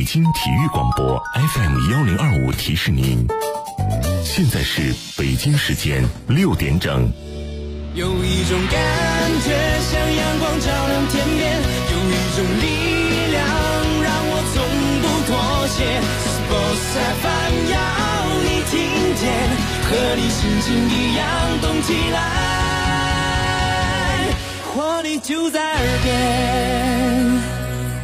北京体育广播 FM1025提示您，现在是北京时间6点整。 有一种感觉像阳光照亮天边，有一种力量让我从不妥协。Sports FM 要你听见，和你心情一样动起来，活力就在耳边。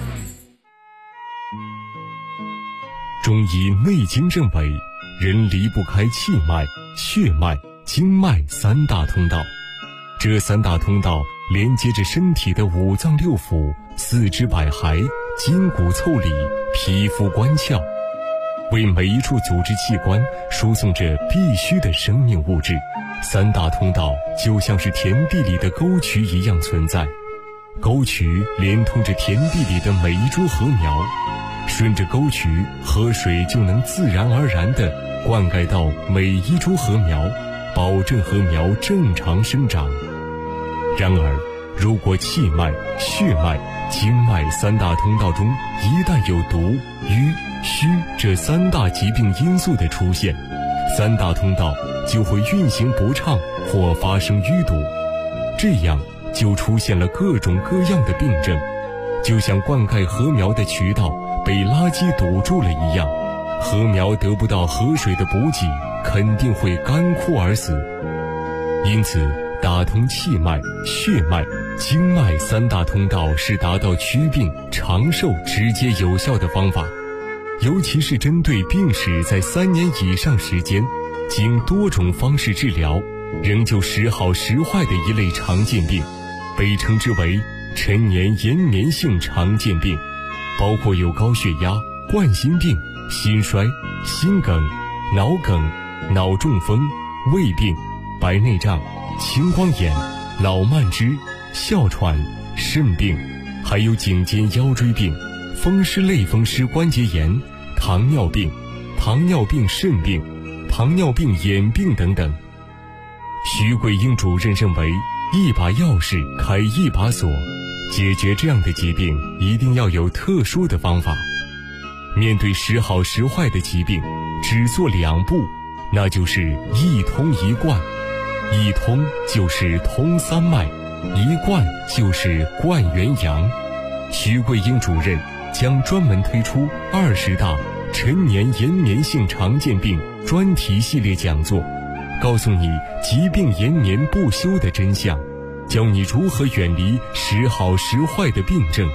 中医内经认为，人离不开气脉、血脉、经脉三大通道。这三大通道连接着身体的五脏六腑、四肢百骸、筋骨腠理、皮肤关窍，为每一处组织器官输送着必须的生命物质。三大通道就像是田地里的沟渠一样存在，沟渠连通着田地里的每一株禾苗，顺着沟渠，河水就能自然而然地灌溉到每一株禾苗，保证禾苗正常生长。然而，如果气脉、血脉、经脉三大通道中一旦有毒、瘀、虚这三大疾病因素的出现，三大通道就会运行不畅或发生淤堵，这样就出现了各种各样的病症，就像灌溉禾苗的渠道被垃圾堵住了一样，禾苗得不到河水的补给，肯定会干枯而死。因此，打通气脉、血脉、经脉三大通道是达到祛病长寿直接有效的方法，尤其是针对病史在3年以上时间，经多种方式治疗仍旧时好时坏的一类常见病，被称之为陈年延绵性常见病，包括有高血压、冠心病、心衰、心梗、脑梗、脑中风、胃病、白内障、青光眼、脑慢支、哮喘、肾病，还有颈肩腰椎病、风湿类风湿关节炎、糖尿病、糖尿病肾病、糖尿病眼病等等。徐桂英主任认为，一把钥匙开一把锁，解决这样的疾病一定要有特殊的方法。面对时好时坏的疾病，只做2步，那就是一通一贯。一通就是通三脉，一贯就是贯元阳。徐桂英主任将专门推出20大陈年延绵性常见病专题系列讲座，告诉你疾病延绵不休的真相，教你如何远离时好时坏的病症。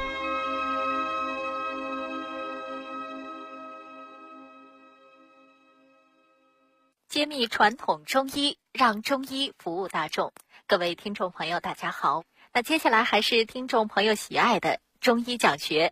揭秘传统中医，让中医服务大众。各位听众朋友大家好，那接下来还是听众朋友喜爱的中医讲学。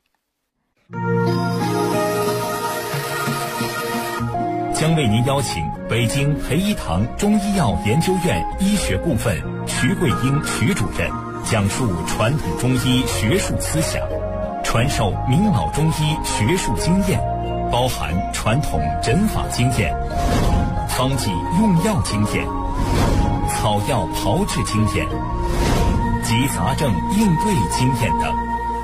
将为您邀请北京培一堂中医药研究院医学部分徐桂英徐主任讲述传统中医学术思想，传授明老中医学术经验，包含传统诊法经验、方剂用药经验、草药炮制经验及杂症应对经验等。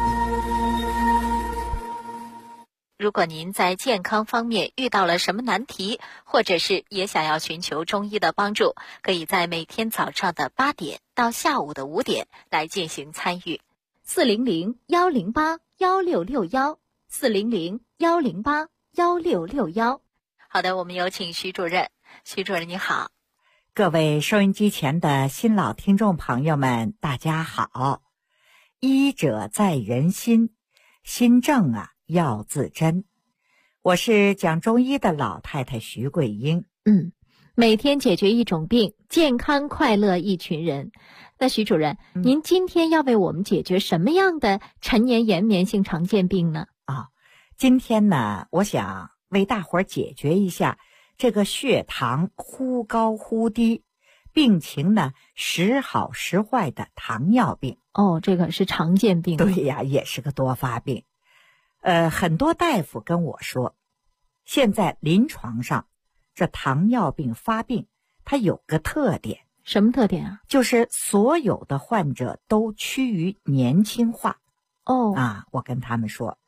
如果您在健康方面遇到了什么难题，或者是也想要寻求中医的帮助，可以在每天早上的8点到下午的5点来进行参与。400-108-1661，400-108-1661。好的，我们有请徐主任。徐主任你好。 各位收音机前的新老听众朋友们大家好。医者在人心，心正要自珍。我是讲中医的老太太徐桂英。 每天解决一种病，健康快乐一群人。那徐主任，您今天要为我们解决什么样的陈年延绵性常见病呢？ 今天呢，我想为大伙儿解决一下这个血糖忽高忽低，病情呢时好时坏的糖尿病。 这个是常见病。 对呀，也是个多发病。很多大夫跟我说，现在临床上这糖尿病发病它有个特点。 什么特点啊？ 就是所有的患者都趋于年轻化。 哦， 我跟他们说，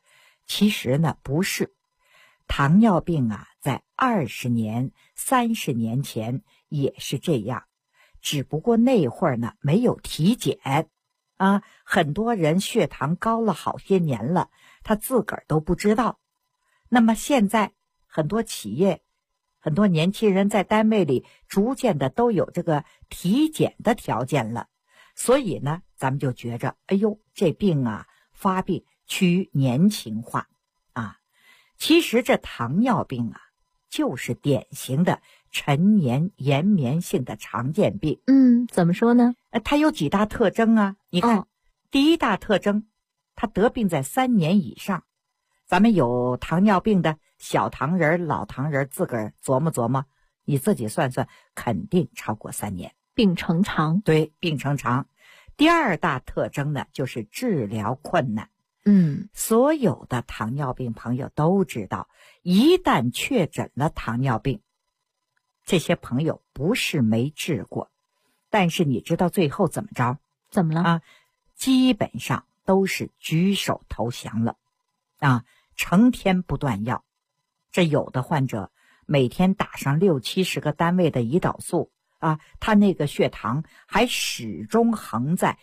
其实呢不是，糖尿病啊，在20年、30年前也是这样，只不过那会儿呢没有体检啊，很多人血糖高了好些年了，他自个儿都不知道。那么现在很多企业、很多年轻人在单位里逐渐的都有这个体检的条件了，所以呢，咱们就觉着，哎呦，这病啊，发病趋年轻化啊。其实这糖尿病啊，就是典型的陈年延绵性的常见病。 怎么说呢？ 它有几大特征啊？你看，第一大特征，它得病在3年以上。咱们有糖尿病的小糖人、老糖人，自个儿琢磨琢磨，你自己算算，肯定超过3年。 病程长。 对，病程长。第二大特征呢，就是治疗困难。所有的糖尿病朋友都知道，一旦确诊了糖尿病，这些朋友不是没治过，但是你知道最后怎么着？ 怎么了啊？基本上都是举手投降了啊，成天不断药。这有的患者每天打上60-70个单位的胰岛素啊，他那个血糖还始终横在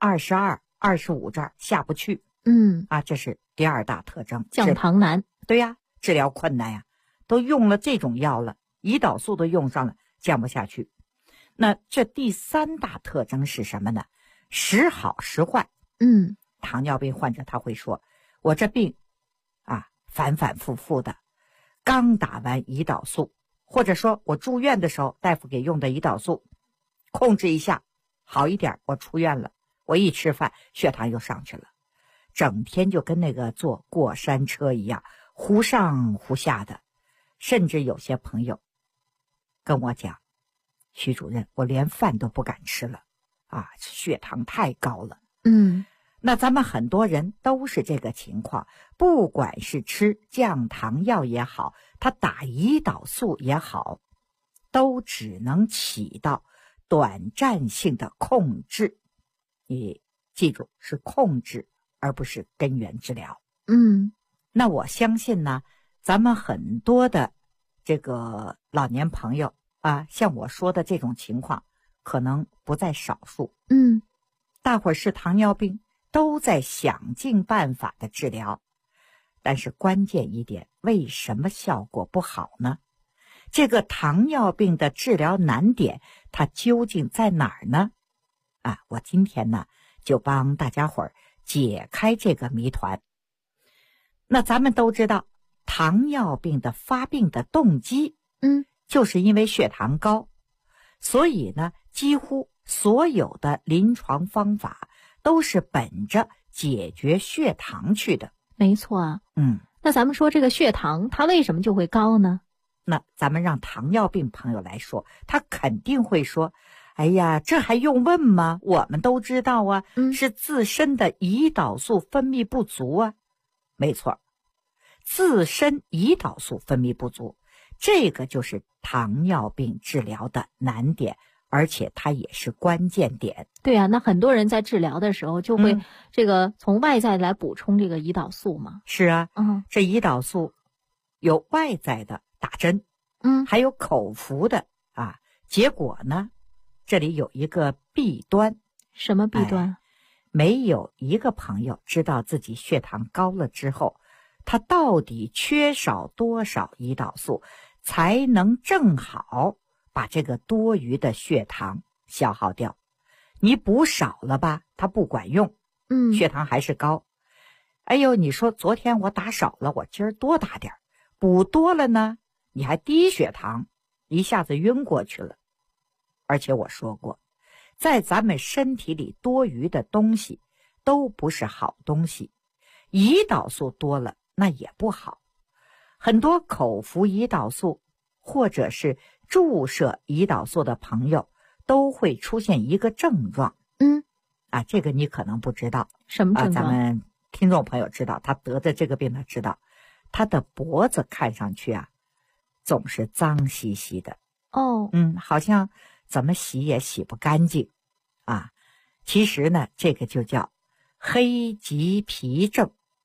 22、25这儿下不去。这是第二大特征， 降糖难。 对呀，治疗困难呀，都用了这种药了，胰岛素都用上了，降不下去。那这第三大特征是什么呢？时好时坏。糖尿病患者他会说，我这病啊，反反复复的，刚打完胰岛素，或者说我住院的时候大夫给用的胰岛素，控制一下好一点，我出院了，我一吃饭血糖又上去了，整天就跟那个坐过山车一样，忽上忽下的。甚至有些朋友跟我讲，徐主任，我连饭都不敢吃了啊，血糖太高了。那咱们很多人都是这个情况，不管是吃降糖药也好，他打胰岛素也好，都只能起到短暂性的控制。你记住，是控制，而不是根源治疗。那我相信呢，咱们很多的这个老年朋友啊，像我说的这种情况，可能不在少数。大伙儿是糖尿病，都在想尽办法的治疗，但是关键一点，为什么效果不好呢？这个糖尿病的治疗难点，它究竟在哪儿呢？我今天呢，就帮大家伙儿解开这个谜团。那咱们都知道，糖尿病的发病的动机，就是因为血糖高，所以呢，几乎所有的临床方法都是本着解决血糖去的。 没错啊。那咱们说这个血糖，它为什么就会高呢？ 那咱们让糖尿病朋友来说，他肯定会说，哎呀，这还用问吗？我们都知道啊，是自身的胰岛素分泌不足啊。没错，自身胰岛素分泌不足，这个就是糖尿病治疗的难点，而且它也是关键点。 对啊，那很多人在治疗的时候就会这个从外在来补充这个胰岛素嘛。 是啊，这胰岛素有外在的打针，还有口服的啊。结果呢，这里有一个弊端。 什么弊端？ 没有一个朋友知道自己血糖高了之后，他到底缺少多少胰岛素，才能正好把这个多余的血糖消耗掉。你补少了吧，它不管用，血糖还是高。哎呦，你说昨天我打少了，我今儿多打点，补多了呢，你还低血糖，一下子晕过去了。而且我说过，在咱们身体里多余的东西都不是好东西，胰岛素多了那也不好。很多口服胰岛素或者是注射胰岛素的朋友都会出现一个症状。这个你可能不知道。 什么症状？ 咱们听众朋友知道，他得的这个病他知道，他的脖子看上去啊总是脏兮兮的。好像怎么洗也洗不干净啊。其实呢，这个就叫黑棘皮症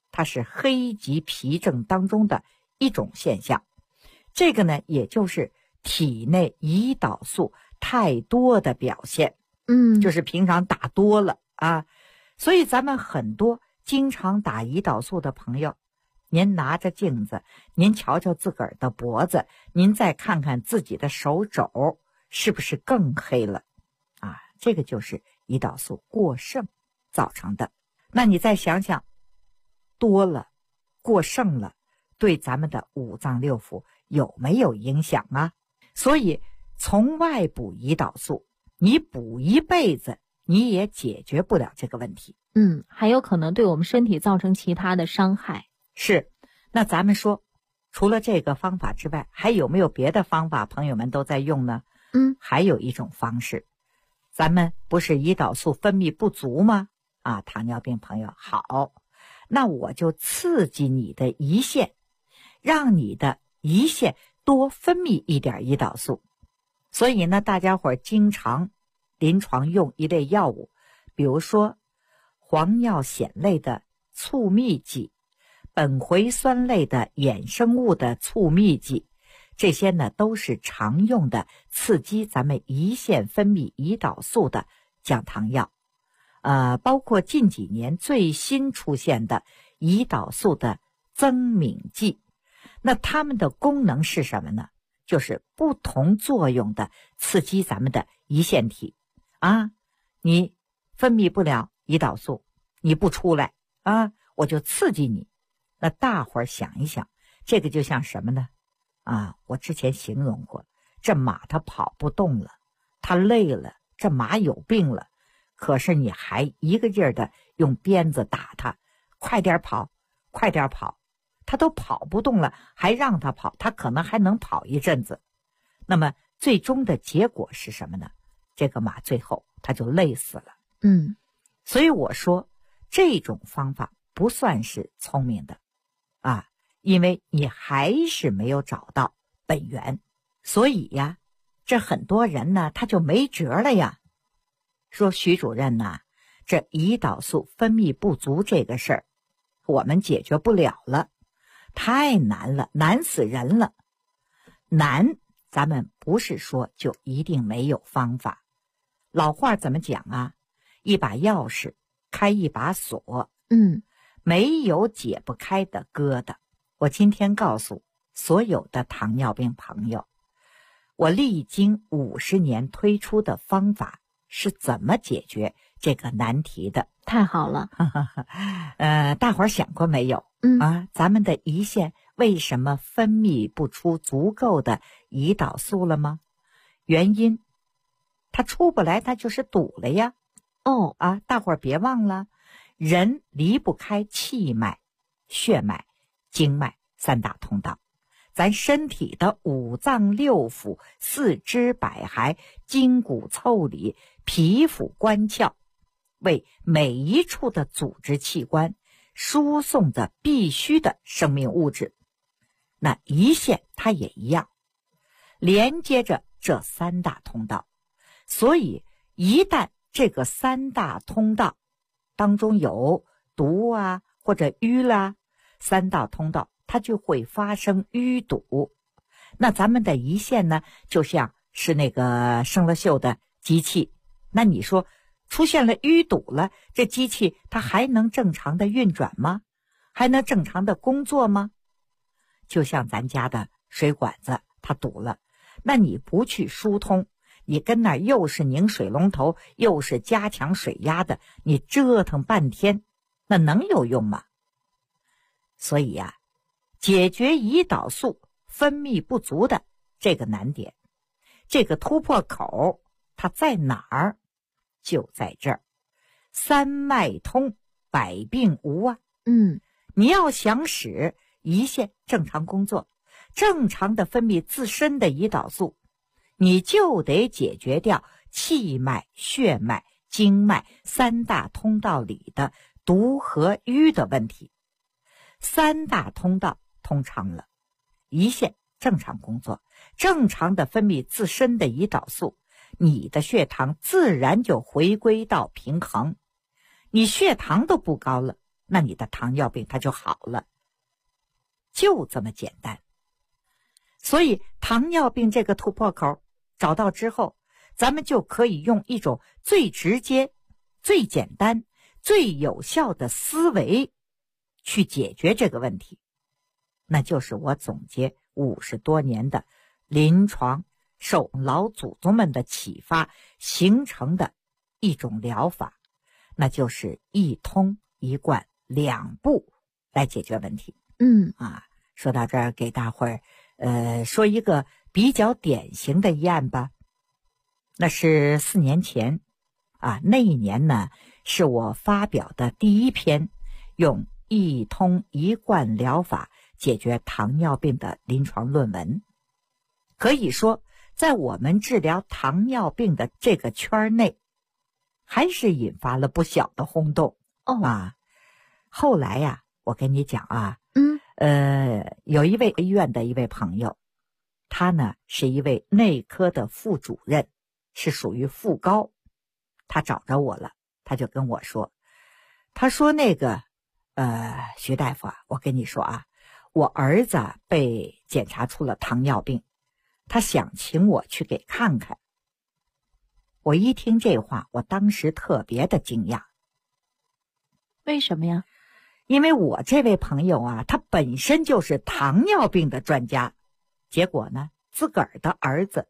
它是黑棘皮症当中的一种现象。这个呢，也就是体内胰岛素太多的表现。就是平常打多了啊。所以咱们很多经常打胰岛素的朋友，您拿着镜子，您瞧瞧自个儿的脖子，您再看看自己的手肘，是不是更黑了啊？这个就是胰岛素过剩造成的。那你再想想，多了过剩了，对咱们的五脏六腑有没有影响啊？所以从外补胰岛素，你补一辈子你也解决不了这个问题。 还有可能对我们身体造成其他的伤害。 是。那咱们说，除了这个方法之外，还有没有别的方法朋友们都在用呢？还有一种方式，咱们不是胰岛素分泌不足吗？啊，糖尿病朋友好，那我就刺激你的胰腺，让你的胰腺多分泌一点胰岛素。所以呢，大家伙经常临床用一类药物，比如说磺尿酰类的促泌剂，苯回酸类的衍生物的促泌剂，这些呢都是常用的刺激咱们胰腺分泌胰岛素的降糖药。包括近几年最新出现的胰岛素的增敏剂。那它们的功能是什么呢？就是不同作用的刺激咱们的胰腺体啊。你分泌不了胰岛素，你不出来啊，我就刺激你。那大伙儿想一想，这个就像什么呢？我之前形容过，这马它跑不动了，它累了，这马有病了，可是你还一个劲儿的用鞭子打它，快点跑，快点跑，它都跑不动了，还让它跑，它可能还能跑一阵子。那么最终的结果是什么呢？这个马最后它就累死了。所以我说这种方法不算是聪明的因为你还是没有找到本源。所以呀，这很多人呢他就没辙了呀。说徐主任呐，这胰岛素分泌不足这个事儿我们解决不了了，太难了，难死人了。难，咱们不是说就一定没有方法。老话怎么讲啊？一把钥匙开一把锁，没有解不开的疙瘩。我今天告诉所有的糖尿病朋友，我历经50年推出的方法是怎么解决这个难题的。 太好了。 大伙儿想过没有？咱们的胰腺为什么分泌不出足够的胰岛素了吗？原因它出不来，它就是堵了呀。大伙儿别忘了，人离不开气脉、血脉、经脉三大通道。咱身体的五脏六腑、四肢百骸、筋骨腠理、皮肤关窍，为每一处的组织器官输送着必须的生命物质。那胰腺它也一样，连接着这三大通道。所以一旦这个三大通道当中有堵或者淤啦，三大通道它就会发生淤堵。那咱们的胰腺呢，就像是那个生了锈的机器，那你说出现了淤堵了，这机器它还能正常的运转吗？还能正常的工作吗？就像咱家的水管子它堵了，那你不去疏通，你跟那又是拧水龙头又是加强水压的，你折腾半天，那能有用吗？所以解决胰岛素分泌不足的这个难点，这个突破口它在哪儿？就在这儿，三脉通，百病无你要想使胰腺正常工作，正常的分泌自身的胰岛素，你就得解决掉气脉、血脉、经脉三大通道里的堵和淤的问题。三大通道通畅了，胰腺正常工作，正常的分泌自身的胰岛素，你的血糖自然就回归到平衡。你血糖都不高了， 那你的糖尿病它就好了，就这么简单。所以糖尿病这个突破口找到之后，咱们就可以用一种最直接、最简单、最有效的思维去解决这个问题。那就是我总结50多年的临床受老祖宗们的启发形成的一种疗法，那就是一通一贯2步来解决问题。说到这儿，给大伙儿说一个比较典型的一案吧。那是4年前那一年呢，是我发表的第一篇用一通一贯疗法解决糖尿病的临床论文。可以说在我们治疗糖尿病的这个圈内，还是引发了不小的轰动。后来呀，我跟你讲有一位医院的一位朋友，他呢是一位内科的副主任，是属于副高。他找着我了，他就跟我说，他说那个徐大夫我跟你说我儿子被检查出了糖尿病，他想请我去给看看。我一听这话，我当时特别的惊讶。 为什么呀？ 因为我这位朋友他本身就是糖尿病的专家，结果呢，自个儿的儿子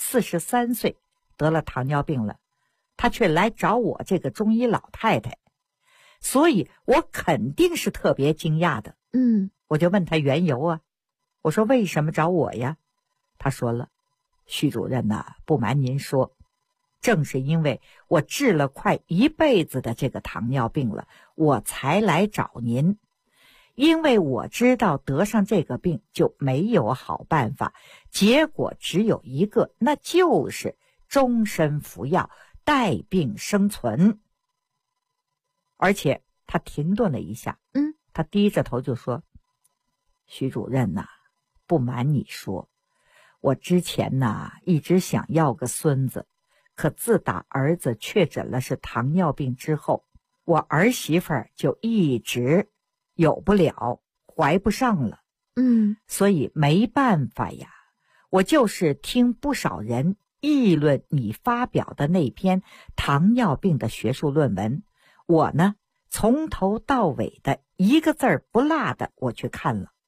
43岁得了糖尿病了，他却来找我这个中医老太太，所以我肯定是特别惊讶的。我就问他缘由我说为什么找我呀？他说了，徐主任不瞒您说，正是因为我治了快1辈子的这个糖尿病了，我才来找您。因为我知道得上这个病就没有好办法，结果只有一个，那就是终身服药，带病生存。而且他停顿了一下，他低着头就说，徐主任不瞒你说，我之前一直想要个孙子，可自打儿子确诊了是糖尿病之后，我儿媳妇儿就一直有不了，怀不上了。所以没办法呀，我就是听不少人议论你发表的那篇糖尿病的学术论文，我呢从头到尾的一个字儿不落的我去看了。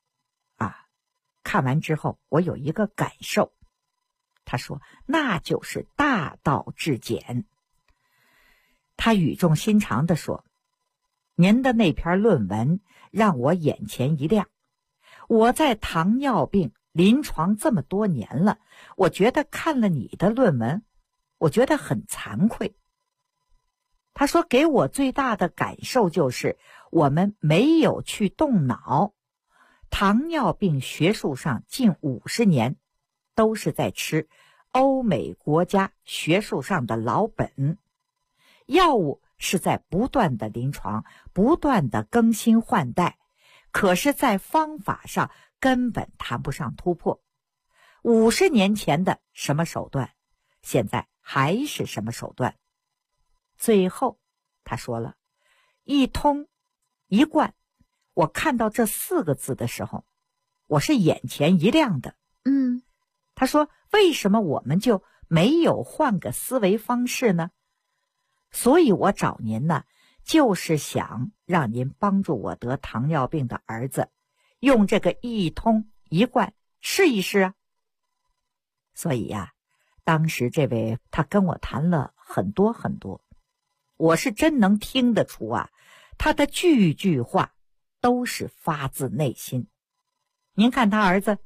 看完之后我有一个感受，他说那就是大道至简。他语重心长地说，您的那篇论文让我眼前一亮，我在糖尿病临床这么多年了，我觉得看了你的论文，我觉得很惭愧。他说给我最大的感受就是我们没有去动脑，糖尿病学术上近50年都是在吃欧美国家学术上的老本，药物是在不断的临床，不断的更新换代，可是在方法上根本谈不上突破。50年前的什么手段，现在还是什么手段。最后他说了，一通一贯，我看到这4个字的时候，我是眼前一亮的。他说为什么我们就没有换个思维方式呢？所以我找您就是想让您帮助我得糖尿病的儿子用这个一通一贯试一试所以当时这位他跟我谈了很多很多，我是真能听得出他的句句话都是发自内心。您看他儿子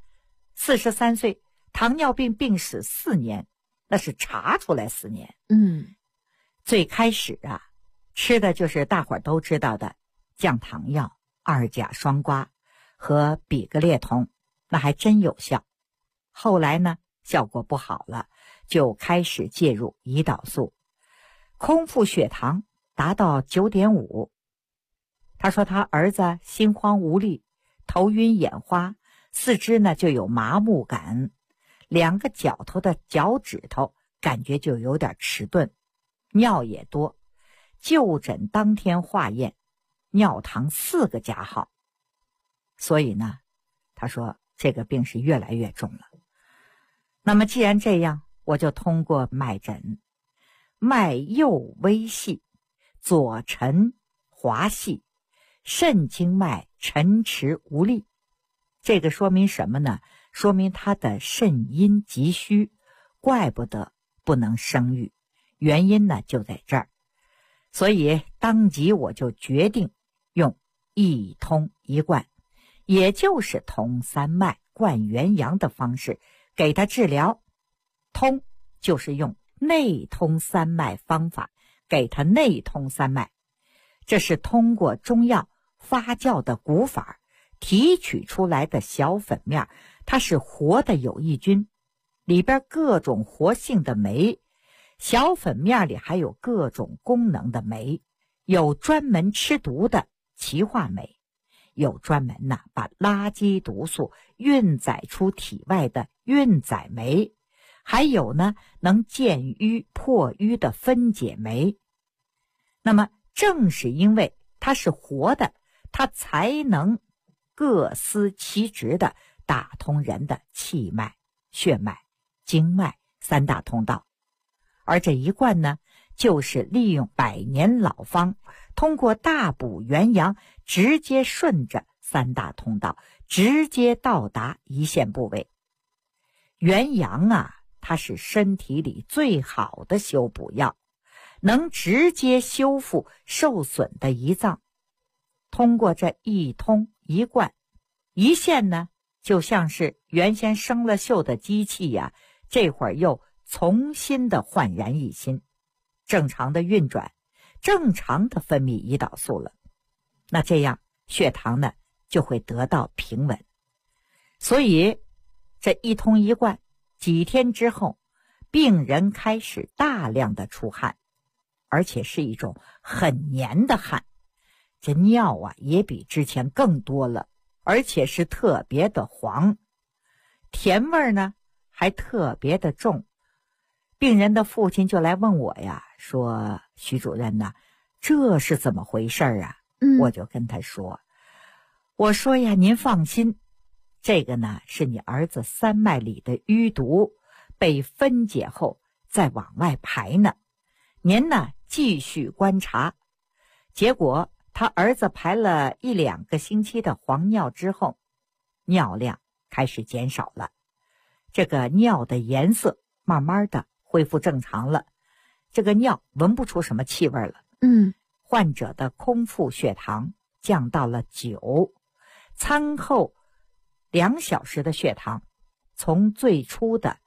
43岁，糖尿病病史4年，那是查出来4年。最开始吃的就是大伙儿都知道的降糖药2甲双胍和比格列酮，那还真有效。后来呢，效果不好了，就开始介入胰岛素，空腹血糖达到9.5。他说他儿子心慌无力，头晕眼花，四肢呢就有麻木感，2个脚头的脚趾头感觉就有点迟钝，尿也多。就诊当天化验， 尿糖4个加号。所以呢，他说这个病是越来越重了。那么既然这样，我就通过脉诊，脉右微细，左沉滑细，肾经脉沉迟无力。这个说明什么呢？说明他的肾阴急虚，怪不得不能生育，原因呢就在这儿。所以当即我就决定用一通一贯，也就是通三脉贯元阳的方式给他治疗。通就是用内通三脉方法给他内通三脉，这是通过中药发酵的古法提取出来的小粉面，它是活的有益菌，里边各种活性的酶，小粉面里还有各种功能的酶，有专门吃毒的歧化酶，有专门把垃圾毒素运载出体外的运载酶，还有能健瘀破瘀的分解酶。那么正是因为它是活的，它才能各司其职的打通人的气脉、血脉、经脉3大通道。而这一贯呢，就是利用100年老方，通过大补元阳，直接顺着3大通道，直接到达一线部位。元阳它是身体里最好的修补药，能直接修复受损的胰脏。通过这一通一贯，一线呢，就像是原先生了锈的机器这会儿又重新的焕然一新，正常的运转，正常的分泌胰岛素了。那这样血糖呢就会得到平稳。所以这一通一贯，几天之后，病人开始大量的出汗，而且是一种很黏的汗，这尿也比之前更多了，而且是特别的黄，甜味呢还特别的重。病人的父亲就来问我说徐主任这是怎么回事我就跟他说，我说您放心，这个呢是你儿子三脉里的淤毒被分解后再往外排呢，您呢继续观察。结果他儿子排了1-2个星期的黄尿之后，尿量开始减少了，这个尿的颜色慢慢的恢复正常了，这个尿闻不出什么气味了。患者的空腹血糖降到了9，餐后2小时的血糖从最初的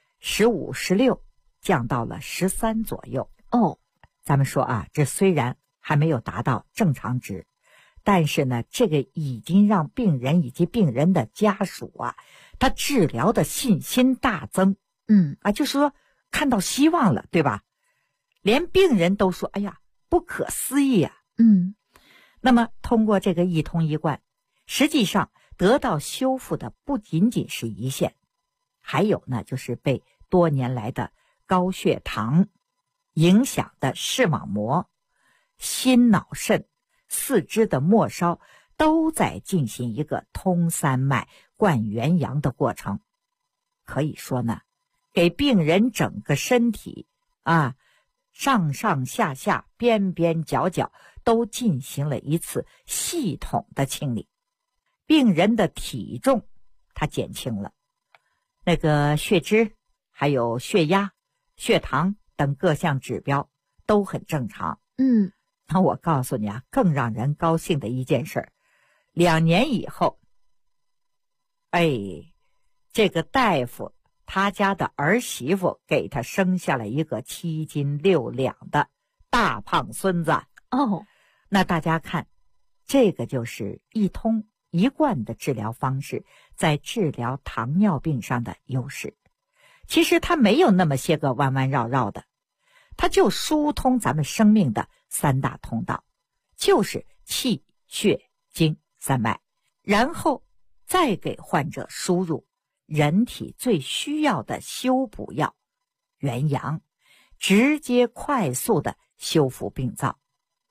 15、16降到了13左右。咱们说这虽然还没有达到正常值，但是呢，这个已经让病人以及病人的家属他治疗的信心大增。就是说看到希望了，对吧？连病人都说，哎呀，不可思议那么通过这个一通一贯，实际上得到修复的不仅仅是胰腺，还有呢就是被多年来的高血糖影响的视网膜、心脑肾、四肢的末梢都在进行一个通三脉贯元阳的过程。可以说呢，给病人整个身体上上下下边边角角都进行了一次系统的清理。病人的体重它减轻了，那个血脂还有血压、血糖等各项指标都很正常。那我告诉你更让人高兴的一件事，2年以后，这个大夫他家的儿媳妇给他生下了一个7斤6两的大胖孙子。那大家看，这个就是一通一贯的治疗方式在治疗糖尿病上的优势。其实它没有那么些个弯弯绕绕的，它就疏通咱们生命的3大通道，就是气、血、经3脉，然后再给患者输入人体最需要的修补药元阳，直接快速的修复病灶。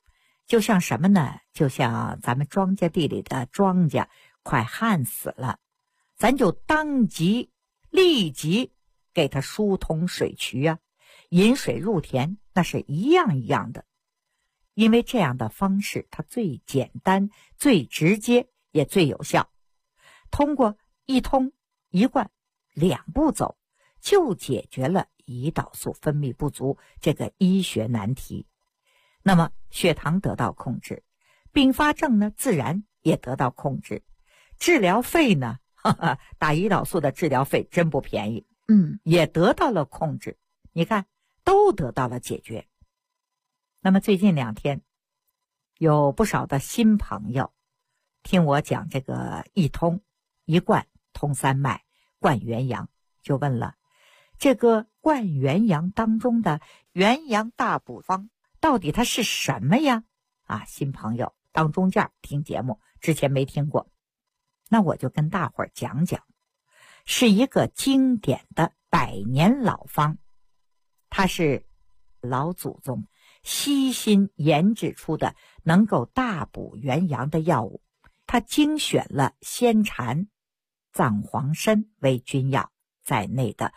就像什么呢？就像咱们庄稼地里的庄稼快旱死了，咱就立即给它疏通水渠啊，引水入田，那是一样一样的。因为这样的方式它最简单、最直接也最有效，通过一通一灌两步走，就解决了胰岛素分泌不足这个医学难题。那么血糖得到控制，并发症呢自然也得到控制，治疗费呢打胰岛素的治疗费真不便宜，也得到了控制，你看都得到了解决。那么最近2天有不少的新朋友听我讲这个一通一灌通三脉灌元阳，就问了，这个灌元阳当中的元阳大补方到底它是什么呀？新朋友当中间听节目之前没听过，那我就跟大伙儿讲讲，是一个经典的100年老方，它是老祖宗悉心研制出的能够大补元阳的药物，它精选了仙蝉、藏黄参为君药在内的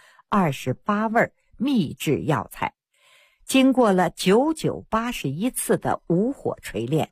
28味秘制药材，经过了9981次的无火锤炼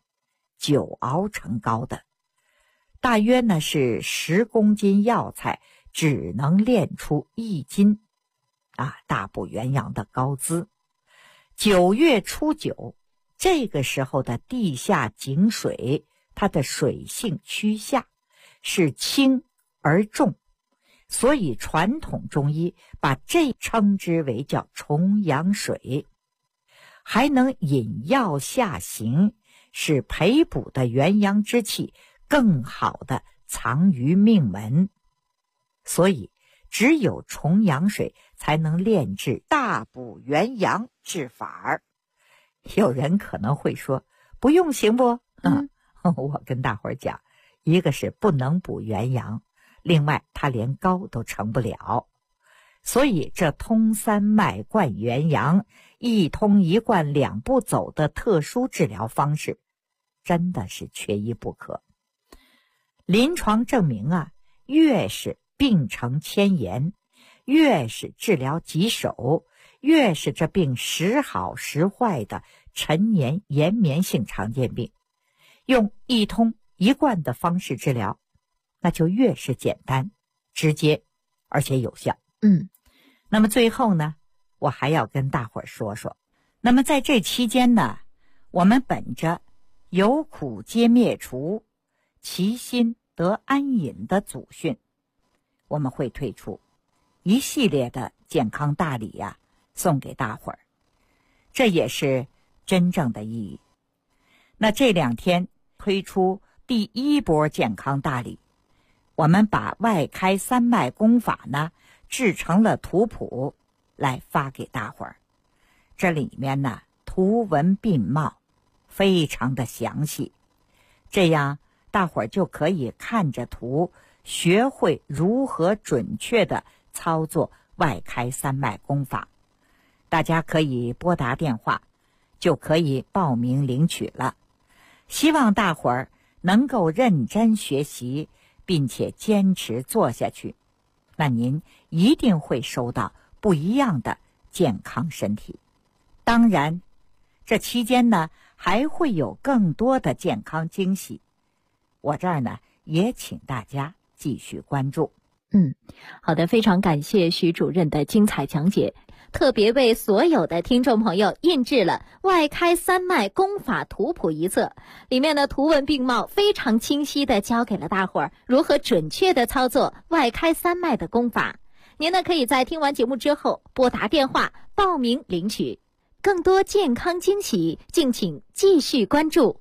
9熬成膏的，大约呢是10公斤药材只能炼出1斤大补元阳的膏滋。9月初9，这个时候的地下井水，它的水性趋下，是轻而重，所以传统中医把这称之为叫重阳水，还能引药下行，使培补的元阳之气更好的藏于命门，所以只有重阳水才能炼制大补元阳之法。有人可能会说不用行不？我跟大伙儿讲，一个是不能补元阳，另外它连膏都成不了，所以这通三脉灌元阳一通一灌两步走的特殊治疗方式真的是缺一不可。临床证明越是病程迁延，越是治疗棘手，越是这病时好时坏的陈年延绵性常见病，用一通一灌的方式治疗，那就越是简单、直接而且有效。那么最后呢，我还要跟大伙儿说说，那么在这期间呢，我们本着有苦皆灭除，其心得安隐的祖训，我们会推出一系列的健康大礼送给大伙儿，这也是真正的意义。那这2天推出第1波健康大礼，我们把外开三脉功法呢制成了图谱来发给大伙儿，这里面呢图文并茂，非常的详细，这样大伙儿就可以看着图学会如何准确的操作外开三脉功法。大家可以拨打电话就可以报名领取了。希望大伙儿能够认真学习，并且坚持做下去，那您一定会收到不一样的健康身体。当然，这期间呢还会有更多的健康惊喜，我这儿呢也请大家继续关注。 好的，非常感谢徐主任的精彩讲解，特别为所有的听众朋友印制了外开三脉功法图谱一册，里面的图文并茂，非常清晰的教给了大伙儿如何准确的操作外开三脉的功法。您呢可以在听完节目之后拨打电话报名领取，更多健康惊喜敬请继续关注。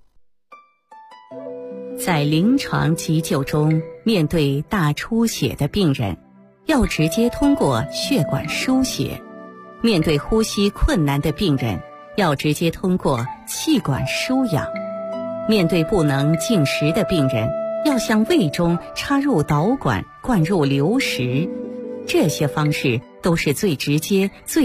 在临床急救中，面对大出血的病人，要直接通过血管输血；面对呼吸困难的病人，要直接通过气管输氧；面对不能进食的病人，要向胃中插入导管灌入流食。这些方式都是最直接、最